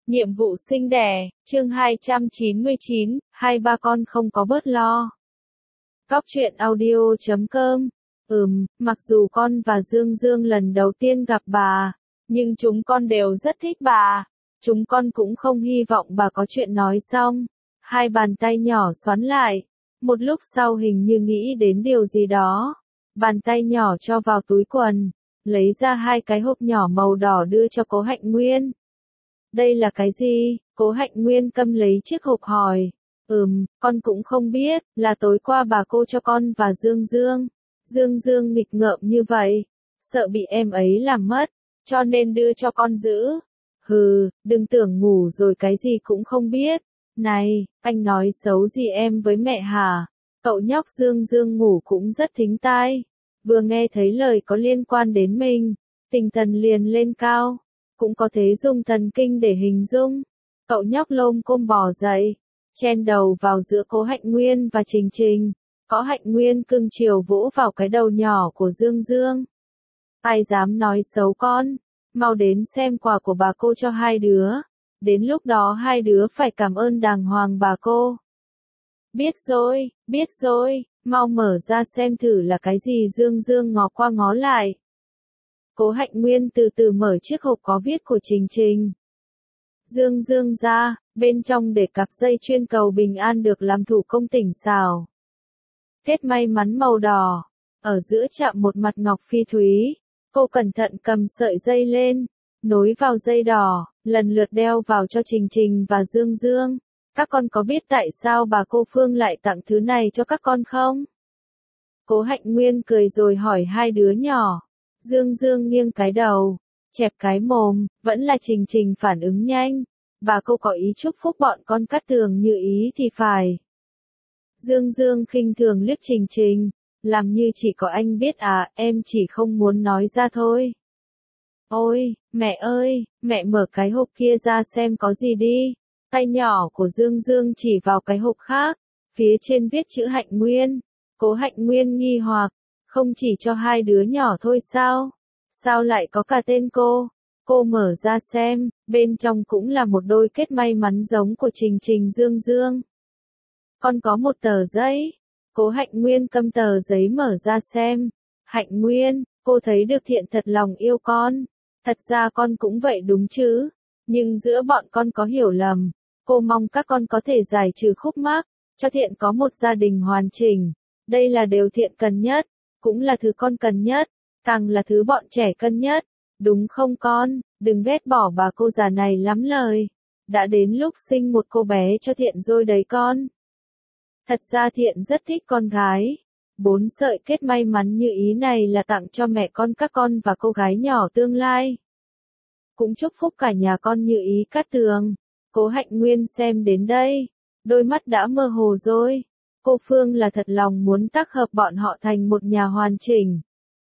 Nhiệm vụ sinh đẻ, chương 299, hai ba con không có bớt lo. Cóc truyện audio.com. Mặc dù con và Dương Dương lần đầu tiên gặp bà, nhưng chúng con đều rất thích bà. Chúng con cũng không hy vọng bà có chuyện nói xong. Hai bàn tay nhỏ xoắn lại. Một lúc sau hình như nghĩ đến điều gì đó. Bàn tay nhỏ cho vào túi quần, lấy ra hai cái hộp nhỏ màu đỏ đưa cho Cố Hạnh Nguyên. Đây là cái gì? Cố Hạnh Nguyên cầm lấy chiếc hộp hỏi. Con cũng không biết, là tối qua bà cô cho con và Dương Dương. Dương Dương nghịch ngợm như vậy, sợ bị em ấy làm mất, cho nên đưa cho con giữ. Đừng tưởng ngủ rồi cái gì cũng không biết. Này, anh nói xấu gì em với mẹ hả? Cậu nhóc Dương Dương ngủ cũng rất thính tai. Vừa nghe thấy lời có liên quan đến mình, tinh thần liền lên cao. Cũng có thể dùng thần kinh để hình dung. Cậu nhóc lôm côm bò dậy, chen đầu vào giữa Cố Hạnh Nguyên và Trình Trình. Cố Hạnh Nguyên cưng chiều vỗ vào cái đầu nhỏ của Dương Dương. Ai dám nói xấu con, mau đến xem quà của bà cô cho hai đứa. Đến lúc đó hai đứa phải cảm ơn đàng hoàng bà cô. Biết rồi, mau mở ra xem thử là cái gì. Dương Dương ngó qua ngó lại. Cố Hạnh Nguyên từ từ mở chiếc hộp có viết của Trình Trình. Dương Dương ra, bên trong để cặp dây chuyền cầu bình an được làm thủ công tinh xảo. Kết may mắn màu đỏ, ở giữa chạm một mặt ngọc phi thúy. Cô cẩn thận cầm sợi dây lên, nối vào dây đỏ, lần lượt đeo vào cho Trình Trình và Dương Dương. Các con có biết tại sao bà cô Phương lại tặng thứ này cho các con không? Cố Hạnh Nguyên cười rồi hỏi hai đứa nhỏ. Dương Dương nghiêng cái đầu, chẹp cái mồm, vẫn là Trình Trình phản ứng nhanh. Bà cô có ý chúc phúc bọn con Cát Tường như ý thì phải. Dương Dương khinh thường liếc Trình Trình, làm như chỉ có anh biết à, em chỉ không muốn nói ra thôi. Ôi, mẹ ơi, mẹ mở cái hộp kia ra xem có gì đi. Tay nhỏ của Dương Dương chỉ vào cái hộp khác, phía trên viết chữ Hạnh Nguyên. Cố Hạnh Nguyên nghi hoặc. Không chỉ cho hai đứa nhỏ thôi sao? Sao lại có cả tên cô? Cô mở ra xem, bên trong cũng là một đôi kết may mắn giống của Trình Trình Dương Dương. Con có một tờ giấy. Cố Hạnh Nguyên cầm tờ giấy mở ra xem. Hạnh Nguyên, cô thấy được Thiện thật lòng yêu con. Thật ra con cũng vậy đúng chứ. Nhưng giữa bọn con có hiểu lầm. Cô mong các con có thể giải trừ khúc mắc, cho Thiện có một gia đình hoàn chỉnh. Đây là điều Thiện cần nhất. Cũng là thứ con cần nhất, càng là thứ bọn trẻ cần nhất, đúng không con? Đừng ghét bỏ bà cô già này lắm lời. Đã đến lúc sinh một cô bé cho Thiện rồi đấy con. Thật ra Thiện rất thích con gái. 4 sợi kết may mắn như ý này là tặng cho mẹ con các con và cô gái nhỏ tương lai. Cũng chúc phúc cả nhà con như ý Cát Tường. Cố Hạnh Nguyên xem đến đây, đôi mắt đã mơ hồ rồi. Cô Phương là thật lòng muốn tác hợp bọn họ thành một nhà hoàn chỉnh.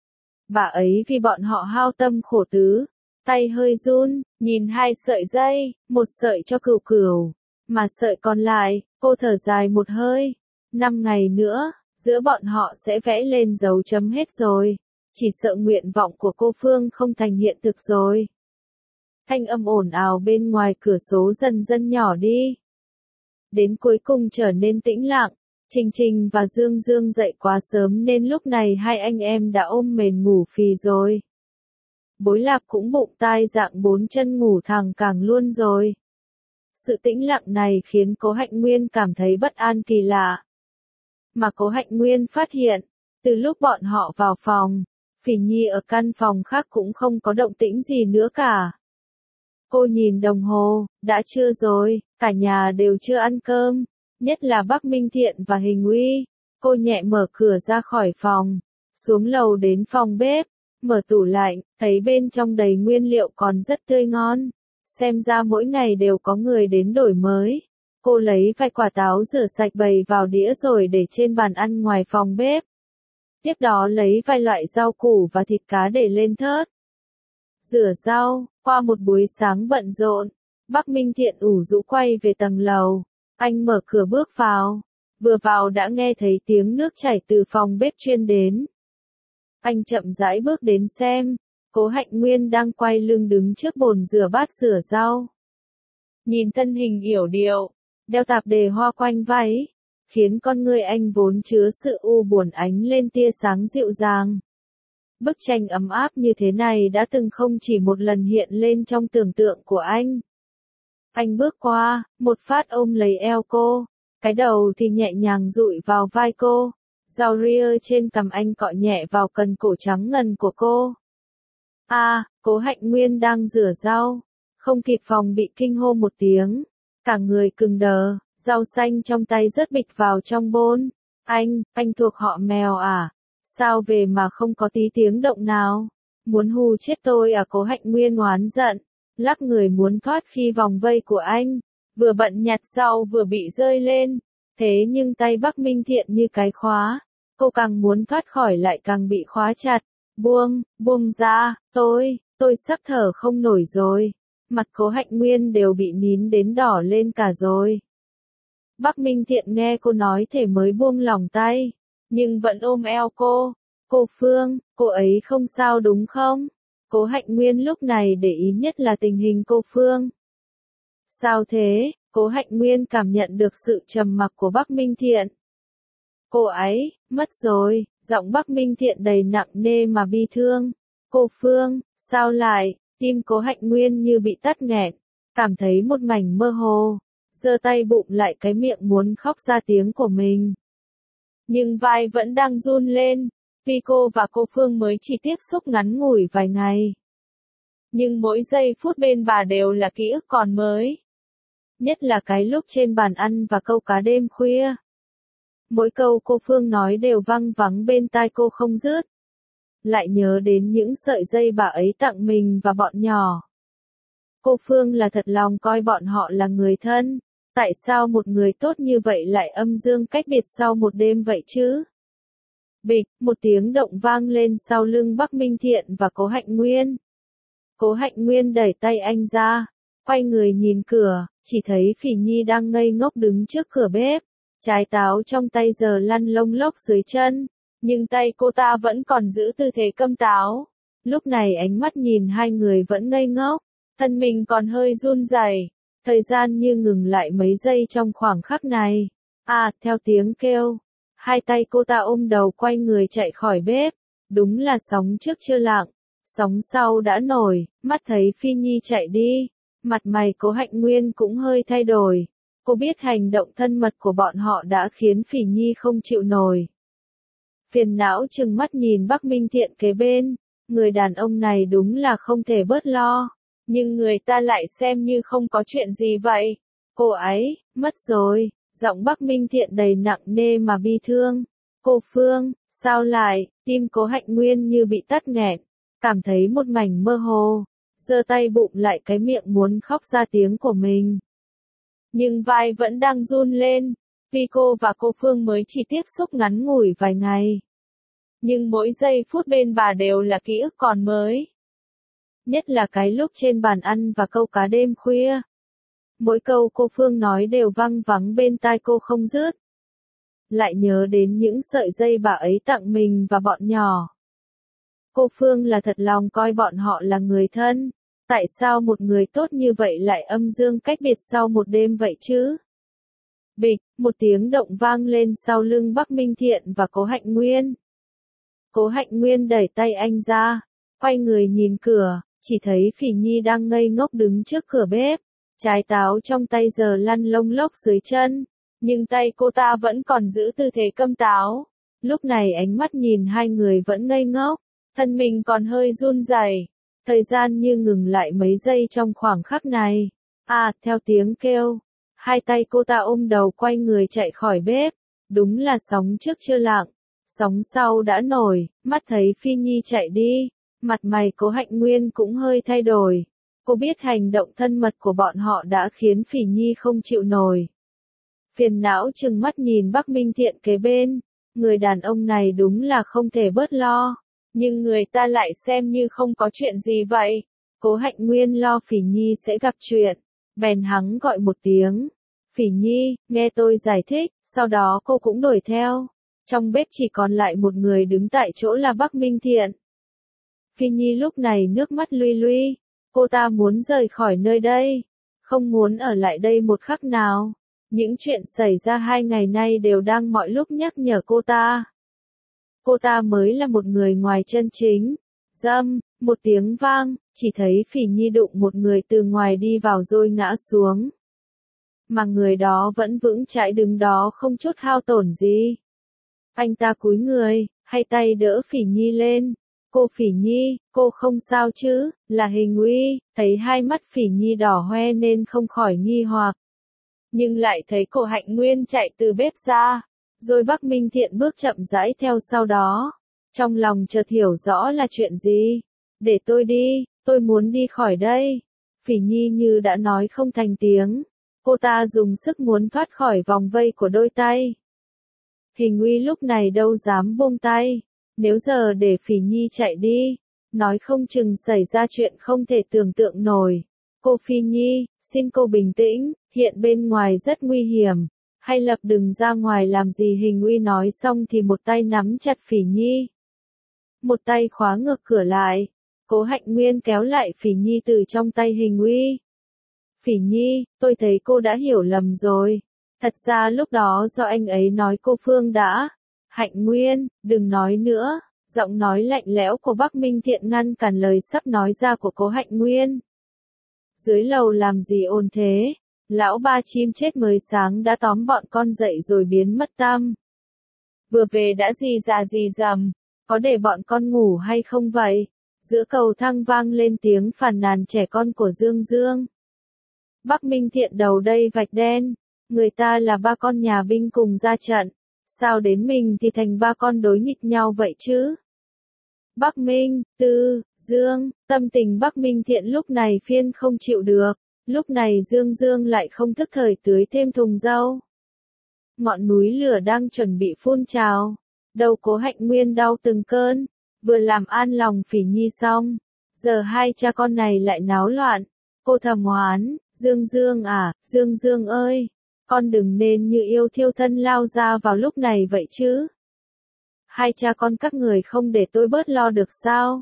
Bà ấy vì bọn họ hao tâm khổ tứ, tay hơi run, nhìn hai sợi dây, một sợi cho Cửu Cửu, mà sợi còn lại, cô thở dài một hơi. 5 ngày nữa, giữa bọn họ sẽ vẽ lên dấu chấm hết rồi. Chỉ sợ nguyện vọng của cô Phương không thành hiện thực rồi. Thanh âm ồn ào bên ngoài cửa sổ dần dần nhỏ đi. Đến cuối cùng trở nên tĩnh lặng. Trình Trình và Dương Dương dậy quá sớm nên lúc này hai anh em đã ôm mền ngủ phì rồi. Bối Lạp cũng bụng tai dạng 4 chân ngủ thẳng cẳng luôn rồi. Sự tĩnh lặng này khiến Cố Hạnh Nguyên cảm thấy bất an kỳ lạ. Mà Cố Hạnh Nguyên phát hiện, từ lúc bọn họ vào phòng, Phỉ Nhi ở căn phòng khác cũng không có động tĩnh gì nữa cả. Cô nhìn đồng hồ, đã trưa rồi, cả nhà đều chưa ăn cơm. Nhất là Bắc Minh Thiện và Hình Uy. Cô nhẹ mở cửa ra khỏi phòng, xuống lầu đến phòng bếp, mở tủ lạnh, thấy bên trong đầy nguyên liệu còn rất tươi ngon. Xem ra mỗi ngày đều có người đến đổi mới. Cô lấy vài quả táo rửa sạch bày vào đĩa rồi để trên bàn ăn ngoài phòng bếp. Tiếp đó lấy vài loại rau củ và thịt cá để lên thớt. Rửa rau, qua một buổi sáng bận rộn, Bắc Minh Thiện ủ rũ quay về tầng lầu. Anh mở cửa bước vào, vừa vào đã nghe thấy tiếng nước chảy từ phòng bếp truyền đến. Anh chậm rãi bước đến xem, Cố Hạnh Nguyên đang quay lưng đứng trước bồn rửa bát rửa rau. nhìn thân hình yểu điệu, đeo tạp dề hoa quanh váy, khiến con người anh vốn chứa sự u buồn ánh lên tia sáng dịu dàng. Bức tranh ấm áp như thế này đã từng không chỉ một lần hiện lên trong tưởng tượng của anh. Anh bước qua, một phát ôm lấy eo cô, cái đầu thì nhẹ nhàng dụi vào vai cô, rau ria trên cằm anh cọ nhẹ vào cần cổ trắng ngần của cô. Cố Hạnh Nguyên đang rửa rau, không kịp phòng bị kinh hô một tiếng, cả người cứng đờ, rau xanh trong tay rớt bịch vào trong bồn. Anh thuộc họ Mèo à? Sao về mà không có tí tiếng động nào? Muốn hù chết tôi à? Cố Hạnh Nguyên oán giận, lắc người muốn thoát khi vòng vây của anh, vừa bận nhặt rau vừa bị rơi lên, thế nhưng tay Bắc Minh Thiện như cái khóa, cô càng muốn thoát khỏi lại càng bị khóa chặt. Buông ra, tôi sắp thở không nổi rồi. Mặt Cố Hạnh Nguyên đều bị nín đến đỏ lên cả rồi. Bắc Minh Thiện nghe cô nói thế mới buông lỏng tay, nhưng vẫn ôm eo cô. Cô Phương, cô ấy không sao đúng không? Cố Hạnh Nguyên lúc này để ý nhất là tình hình cô Phương. Sao thế? Cố Hạnh Nguyên cảm nhận được sự trầm mặc của Bắc Minh Thiện. Cô ấy, mất rồi, giọng Bắc Minh Thiện đầy nặng nề mà bi thương. Cô Phương, sao lại? Tim Cố Hạnh Nguyên như bị tắc nghẹn, cảm thấy một mảnh mơ hồ, giơ tay bụng lại cái miệng muốn khóc ra tiếng của mình. Nhưng vai vẫn đang run lên, vì cô và cô Phương mới chỉ tiếp xúc ngắn ngủi vài ngày. Nhưng mỗi giây phút bên bà đều là ký ức còn mới. Nhất là cái lúc trên bàn ăn và câu cá đêm khuya. Mỗi câu cô Phương nói đều văng vẳng bên tai cô không dứt. Lại nhớ đến những sợi dây bà ấy tặng mình và bọn nhỏ. Cô Phương là thật lòng coi bọn họ là người thân. Tại sao một người tốt như vậy lại âm dương cách biệt sau một đêm vậy chứ? Bịch, một tiếng động vang lên sau lưng Bắc Minh Thiện và Cố Hạnh Nguyên. Cố Hạnh Nguyên đẩy tay anh ra, quay người nhìn cửa, chỉ thấy Phỉ Nhi đang ngây ngốc đứng trước cửa bếp. Trái táo trong tay giờ lăn lông lốc dưới chân, nhưng tay cô ta vẫn còn giữ tư thế câm táo. Lúc này ánh mắt nhìn hai người vẫn ngây ngốc, thân mình còn hơi run rẩy. Thời gian như ngừng lại mấy giây trong khoảng khắc này. Theo tiếng kêu, hai tay cô ta ôm đầu quay người chạy khỏi bếp. Đúng là sóng trước chưa lặng, sóng sau đã nổi. Mắt thấy Phi Nhi chạy đi, mặt mày Cố Hạnh Nguyên cũng hơi thay đổi. Cô biết hành động thân mật của bọn họ đã khiến Phỉ Nhi không chịu nổi. Phiền não trừng mắt nhìn Bắc Minh Thiện kế bên, người đàn ông này đúng là không thể bớt lo, nhưng người ta lại xem như không có chuyện gì vậy. Cô ấy, mất rồi, giọng Bắc Minh Thiện đầy nặng nề mà bi thương. Cô Phương, sao lại? Tim Cố Hạnh Nguyên như bị tắc nghẹn, cảm thấy một mảnh mơ hồ, giơ tay bụng lại cái miệng muốn khóc ra tiếng của mình. Nhưng vai vẫn đang run lên, vì cô và cô Phương mới chỉ tiếp xúc ngắn ngủi vài ngày. Nhưng mỗi giây phút bên bà đều là ký ức còn mới. Nhất là cái lúc trên bàn ăn và câu cá đêm khuya. Mỗi câu cô Phương nói đều văng vẳng bên tai cô không dứt. Lại nhớ đến những sợi dây bà ấy tặng mình và bọn nhỏ. Cô Phương là thật lòng coi bọn họ là người thân. Tại sao một người tốt như vậy lại âm dương cách biệt sau một đêm vậy chứ? Bịch, một tiếng động vang lên sau lưng Bắc Minh Thiện và Cố Hạnh Nguyên. Cố Hạnh Nguyên đẩy tay anh ra, quay người nhìn cửa, chỉ thấy Phỉ Nhi đang ngây ngốc đứng trước cửa bếp. Trái táo trong tay giờ lăn lông lốc dưới chân, nhưng tay cô ta vẫn còn giữ tư thế câm táo. Lúc này ánh mắt nhìn hai người vẫn ngây ngốc, thân mình còn hơi run rẩy. Thời gian như ngừng lại mấy giây trong khoảng khắc này. Theo tiếng kêu, hai tay cô ta ôm đầu quay người chạy khỏi bếp. Đúng là sóng trước chưa lặng, sóng sau đã nổi. Mắt thấy Phi Nhi chạy đi, mặt mày Cố Hạnh Nguyên cũng hơi thay đổi. Cô biết hành động thân mật của bọn họ đã khiến Phỉ Nhi không chịu nổi. Phiền não trừng mắt nhìn Bắc Minh Thiện kế bên, người đàn ông này đúng là không thể bớt lo. Nhưng người ta lại xem như không có chuyện gì vậy. Cố Hạnh Nguyên lo Phỉ Nhi sẽ gặp chuyện, bèn hắng gọi một tiếng. Phỉ Nhi, nghe tôi giải thích, sau đó cô cũng đuổi theo. Trong bếp chỉ còn lại một người đứng tại chỗ là Bắc Minh Thiện. Phi Nhi lúc này nước mắt luy luy, cô ta muốn rời khỏi nơi đây. không muốn ở lại đây một khắc nào. Những chuyện xảy ra 2 ngày nay đều đang mọi lúc nhắc nhở cô ta. Cô ta mới là một người ngoài chân chính. Rầm, một tiếng vang, chỉ thấy Phỉ Nhi đụng một người từ ngoài đi vào rồi ngã xuống. Mà người đó vẫn vững chãi đứng đó không chút hao tổn gì. Anh ta cúi người, hai tay đỡ Phỉ Nhi lên. Cô Phỉ Nhi, cô không sao chứ? Là Hình Uy. Thấy hai mắt Phỉ Nhi đỏ hoe nên không khỏi nghi hoặc. Nhưng lại thấy cô Hạnh Nguyên chạy từ bếp ra. Rồi Bắc Minh Thiện bước chậm rãi theo sau đó. Trong lòng chợt hiểu rõ là chuyện gì. Để tôi đi, tôi muốn đi khỏi đây. Phỉ Nhi như đã nói không thành tiếng. Cô ta dùng sức muốn thoát khỏi vòng vây của đôi tay. Hình Uy lúc này đâu dám buông tay. Nếu giờ để Phỉ Nhi chạy đi, nói không chừng xảy ra chuyện không thể tưởng tượng nổi. Cô Phỉ Nhi, xin cô bình tĩnh, hiện bên ngoài rất nguy hiểm. Hay lập đừng ra ngoài làm gì. Hình Uy nói xong thì một tay nắm chặt Phỉ Nhi. Một tay khóa ngược cửa lại. Cố Hạnh Nguyên kéo lại Phỉ Nhi từ trong tay Hình Uy. Phỉ Nhi, tôi thấy cô đã hiểu lầm rồi. Thật ra lúc đó do anh ấy nói cô Phương đã. Hạnh Nguyên, đừng nói nữa. Giọng nói lạnh lẽo của Bắc Minh Thiện ngăn cản lời sắp nói ra của Cố Hạnh Nguyên. Dưới lầu làm gì ồn thế? Lão ba chim chết mới sáng đã tóm bọn con dậy rồi biến mất tăm. Vừa về đã rì rà rì rầm. Có để bọn con ngủ hay không vậy? Giữa cầu thang vang lên tiếng phàn nàn trẻ con của Dương Dương. Bắc Minh Thiện đầu đây vạch đen. Người ta là ba con nhà binh cùng ra trận. Sao đến mình thì thành ba con đối nghịch nhau vậy chứ? Bắc Minh, Tư, Dương, tâm tình Bắc Minh Thiện lúc này phiên không chịu được. Lúc này Dương Dương lại không thức thời tưới thêm thùng rau. Ngọn núi lửa đang chuẩn bị phun trào. Đầu Cố Hạnh Nguyên đau từng cơn. Vừa làm an lòng Phỉ Nhi xong. Giờ hai cha con này lại náo loạn. Cô thầm oán, Dương Dương à, Dương Dương ơi. Con đừng nên như yêu thiêu thân lao ra vào lúc này vậy chứ. Hai cha con các người không để tôi bớt lo được sao?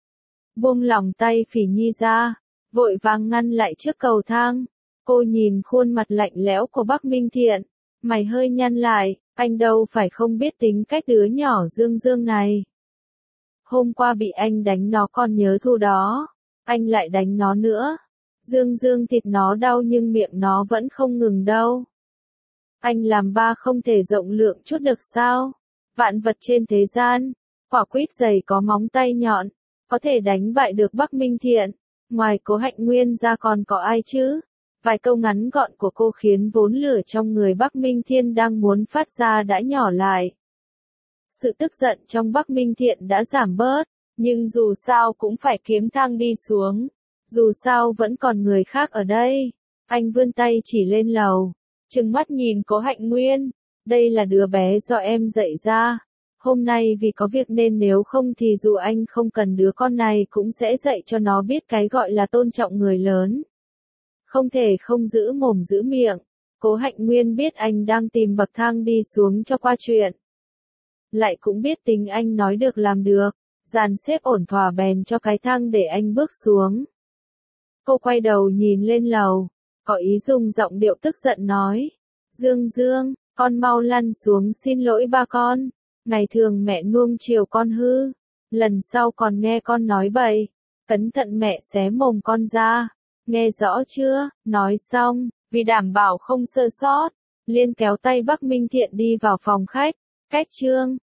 Buông lỏng tay Phỉ Nhi ra. Vội vàng ngăn lại trước cầu thang. Cô nhìn khuôn mặt lạnh lẽo của Bắc Minh Thiện. Mày hơi nhăn lại, anh đâu phải không biết tính cách đứa nhỏ Dương Dương này. Hôm qua bị anh đánh nó còn nhớ thù đó. Anh lại đánh nó nữa. Dương Dương thịt nó đau nhưng miệng nó vẫn không ngừng đâu. Anh làm ba không thể rộng lượng chút được sao? Vạn vật trên thế gian, quả quýt dày có móng tay nhọn, có thể đánh bại được Bắc Minh Thiện. Ngoài Cố Hạnh Nguyên ra còn có ai chứ? Vài câu ngắn gọn của cô khiến vốn lửa trong người Bắc Minh Thiên đang muốn phát ra đã nhỏ lại. Sự tức giận trong Bắc Minh Thiện đã giảm bớt, nhưng dù sao cũng phải kiếm thang đi xuống. Dù sao vẫn còn người khác ở đây. Anh vươn tay chỉ lên lầu, trừng mắt nhìn Cố Hạnh Nguyên. Đây là đứa bé do em dạy ra. Hôm nay vì có việc nên nếu không thì dù anh không cần đứa con này cũng sẽ dạy cho nó biết cái gọi là tôn trọng người lớn. Không thể không giữ mồm giữ miệng. Cố Hạnh Nguyên biết anh đang tìm bậc thang đi xuống cho qua chuyện. Lại cũng biết tính anh nói được làm được. Dàn xếp ổn thỏa bèn cho cái thang để anh bước xuống. Cô quay đầu nhìn lên lầu. Có ý dùng giọng điệu tức giận nói. Dương Dương, con mau lăn xuống xin lỗi ba con. Ngày thường mẹ nuông chiều con hư. Lần sau còn nghe con nói bậy. Cẩn thận mẹ xé mồm con ra. Nghe rõ chưa? Nói xong, vì đảm bảo không sơ sót, Liên kéo tay Bắc Minh Thiện đi vào phòng khách. Cách chương